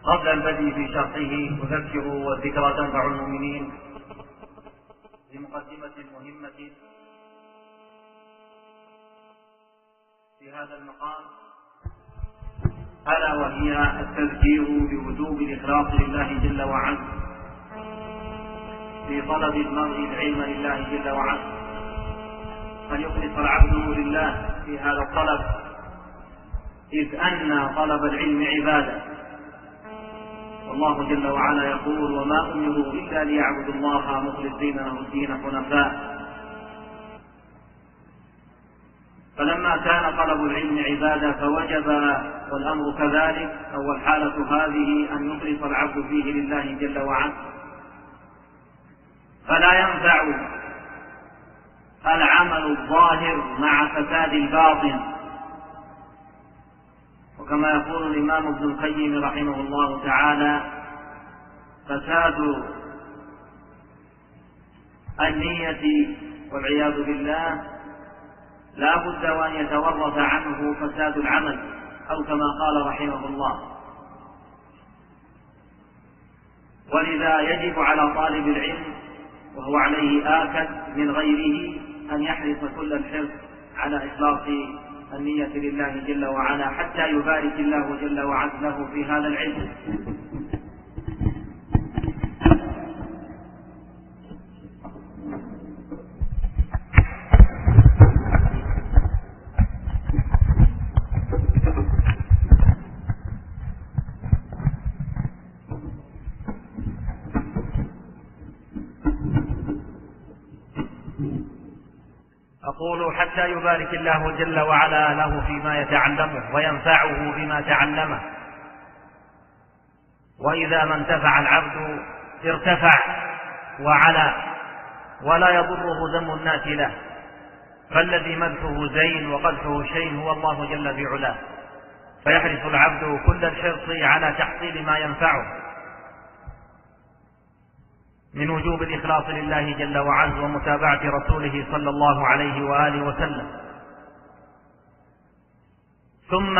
قبل البدء في شرحه أذكر والذكرى تنفع المؤمنين بمقدمة مهمة في هذا المقام، ألا وهي التذكير بوجوب الإخلاص لله جل وعلا في طلب المرء العلم لله جل وعلا، أن يخلص العبد لله في هذا الطلب، إذ أن طلب العلم عبادة، والله جل وعلا يقول: وما أمروا إلا ليعبدوا الله مخلصين له الدين حنفاء. فلما كان طلب العلم عبادة فوجب والأمر كذلك، أو الحالة هذه أن يخلص العبد فيه لله جل وعلا، فلا ينفع العمل الظاهر مع فساد الباطن. وكما يقول الإمام ابن القيم رحمه الله تعالى: فساد النية والعياذ بالله لا بد وأن يتورث عنه فساد العمل، أو كما قال رحمه الله. ولذا يجب على طالب العلم وهو عليه آكد من غيره أن يحرص كل الحرص على إخلاص النية لله جل وعلا، حتى يبارك الله جل وعلا له في هذا العلم. أقول: حتى يبارك الله جل وعلا له فيما يتعلمه وينفعه بما تعلمه. وإذا ما انتفع العبد ارتفع وعلا، ولا يضره ذم الناس له، فالذي مدحه زين وقدحه شين هو الله جل في علاه. فيحرص العبد كل الحرص على تحصيل ما ينفعه من وجوب الإخلاص لله جل وعلا ومتابعة رسوله صلى الله عليه وآله وسلم. ثم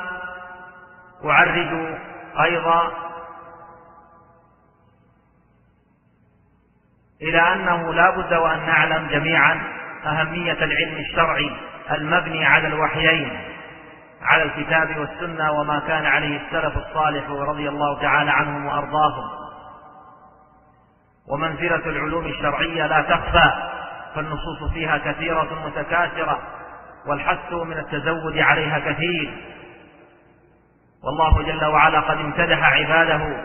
أعرج أيضا إلى أنه لا بد وأن نعلم جميعا أهمية العلم الشرعي المبني على الوحيين، على الكتاب والسنة، وما كان عليه السلف الصالح رضي الله تعالى عنهم وأرضاهم. ومنزلة العلوم الشرعية لا تخفى، فالنصوص فيها كثيرة متكاثرة، والحث من التزود عليها كثير. والله جل وعلا قد امتدح عباده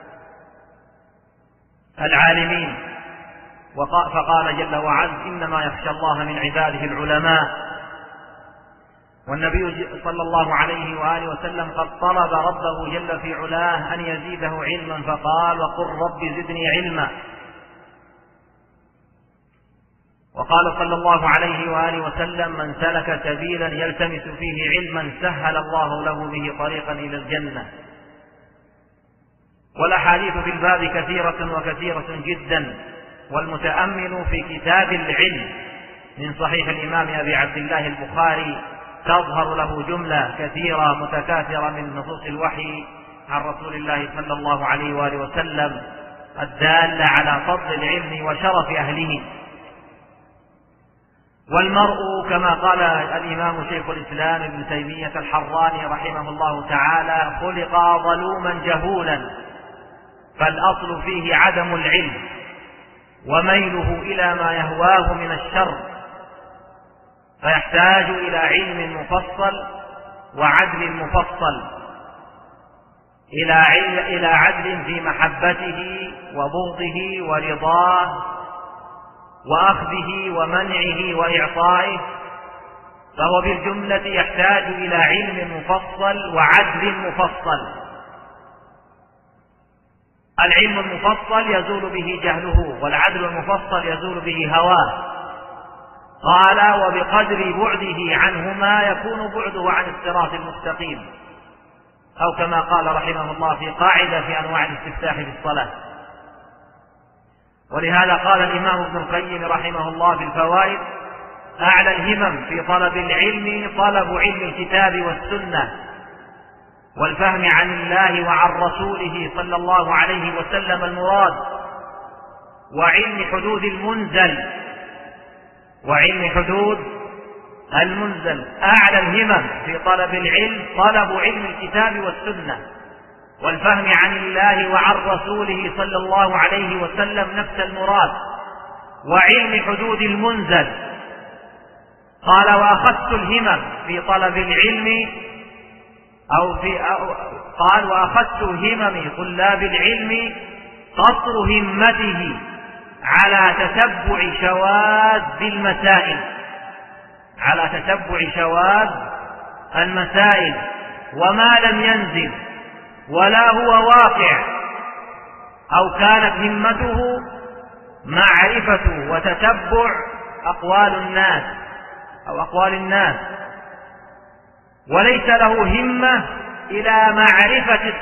العالمين، فقال جل وعلا: إنما يخشى الله من عباده العلماء. والنبي صلى الله عليه وآله وسلم قد طلب ربه جل في علاه أن يزيده علما، فقال: وقل رب زدني علما. وقال صلى الله عليه وآله وسلم: من سلك سبيلا يلتمس فيه علما سهل الله له به طريقا إلى الجنة. والأحاديث في الباب كثيرة وكثيرة جدا، والمتأمل في كتاب العلم من صحيح الإمام أبي عبد الله البخاري تظهر له جملة كثيرة متكاثرة من نصوص الوحي عن رسول الله صلى الله عليه وآله وسلم الدالة على فضل العلم وشرف أهله. والمرء كما قال الإمام شيخ الإسلام ابن تيمية الحراني رحمه الله تعالى: خلق ظلوما جهولا، فالأصل فيه عدم العلم وميله إلى ما يهواه من الشر، فيحتاج إلى علم مفصل وعدل مفصل، إلى عدل في محبته وبغضه ورضاه وأخذه ومنعه وإعطائه. فهو بالجملة يحتاج إلى علم مفصل وعدل مفصل. العلم المفصل يزول به جهله، والعدل المفصل يزول به هواه. قال: وبقدر بعده عنهما يكون بعده عن الصراط المستقيم، أو كما قال رحمه الله في قاعدة في أنواع الاستفتاح في الصلاة. ولهذا قال الإمام ابن القيم رحمه الله في الفوائد: أعلى الهمم في طلب العلم طلب علم الكتاب والسنة، والفهم عن الله وعن رسوله صلى الله عليه وسلم المراد، وعلم حدود المنزل. أعلى الهمم في طلب العلم طلب علم الكتاب والسنة، والفهم عن الله وعن رسوله صلى الله عليه وسلم نفس المراد، وعلم حدود المنزل. قال: وأخذت الهمم في طلب العلم قال: وأخذت همم طلاب العلم قصر همته على تتبع شواذ المسائل وما لم ينزل ولا هو واقع، أو كانت همته معرفة وتتبع أقوال الناس، وليس له همة إلى معرفة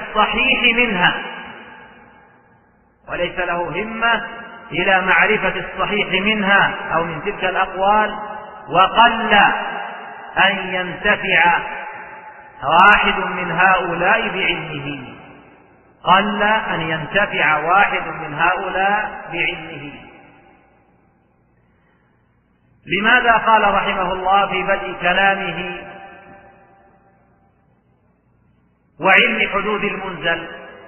الصحيح منها أو من تلك الأقوال. وقل أن ينتفع واحد من هؤلاء بعلمه. لماذا قال رحمه الله في بدء كلامه: وعلم حدود المنزل؟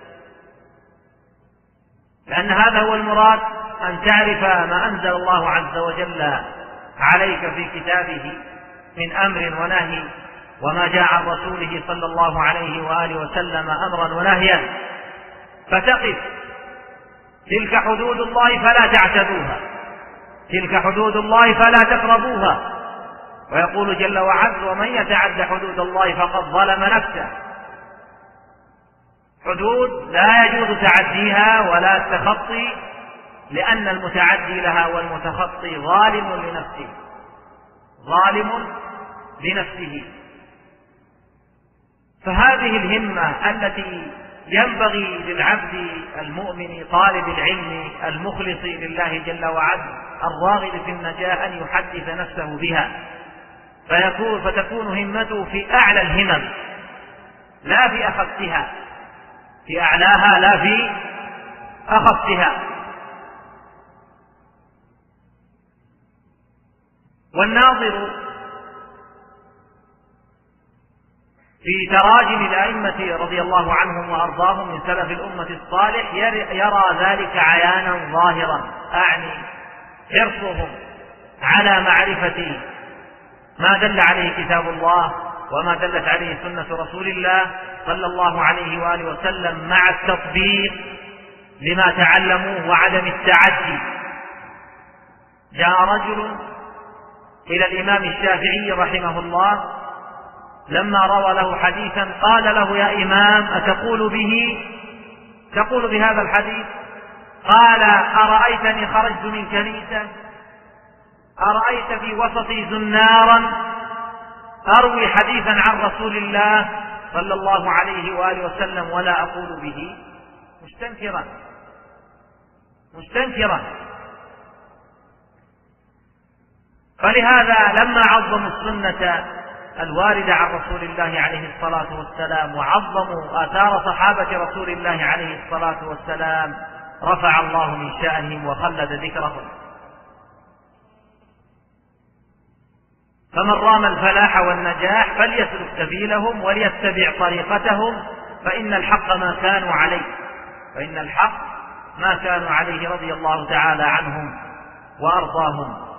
لأن هذا هو المراد، أن تعرف ما أنزل الله عز وجل عليك في كتابه من أمر ونهي، وما جاء عن رسوله صلى الله عليه وآله وسلم أمرا ونهيا، فتقف. تلك حدود الله فلا تعتدوها، تلك حدود الله فلا تقربوها. ويقول جل وعز: ومن يتعد حدود الله فقد ظلم نفسه. حدود لا يجوز تعديها ولا التخطي، لأن المتعدي لها والمتخطي ظالم لنفسه. فهذه الهمة التي ينبغي للعبد المؤمن طالب العلم المخلص لله جل وعز الراغب في النجاة أن يحدث نفسه بها، فتكون همته في أعلى الهمم لا في أخفتها، في أعلاها لا في أخفتها. والناظر في تراجم الأئمة رضي الله عنهم وأرضاهم من سلف الأمة الصالح يرى ذلك عيانا ظاهرا، أعني حرصهم على معرفة ما دل عليه كتاب الله وما دلت عليه سنة رسول الله صلى الله عليه وآله وسلم، مع التطبيق لما تعلموه وعدم التعدي. جاء رجل إلى الإمام الشافعي رحمه الله لما روى له حديثا، قال له: يا إمام، تقول بهذا الحديث؟ قال: أرأيتني خرجت من كنيسة، أرأيت في وسطي زنارا أروي حديثا عن رسول الله صلى الله عليه وآله وسلم ولا أقول به؟ مستنكرا. فلهذا لما عظموا السنة الواردة عن رسول الله عليه الصلاة والسلام وعظموا آثار صحابة رسول الله عليه الصلاة والسلام، رفع الله من شأنهم وخلد ذكرهم. فمن رام الفلاح والنجاح فليسلك سبيلهم وليتبع طريقتهم، فإن الحق ما كانوا عليه رضي الله تعالى عنهم وأرضاهم.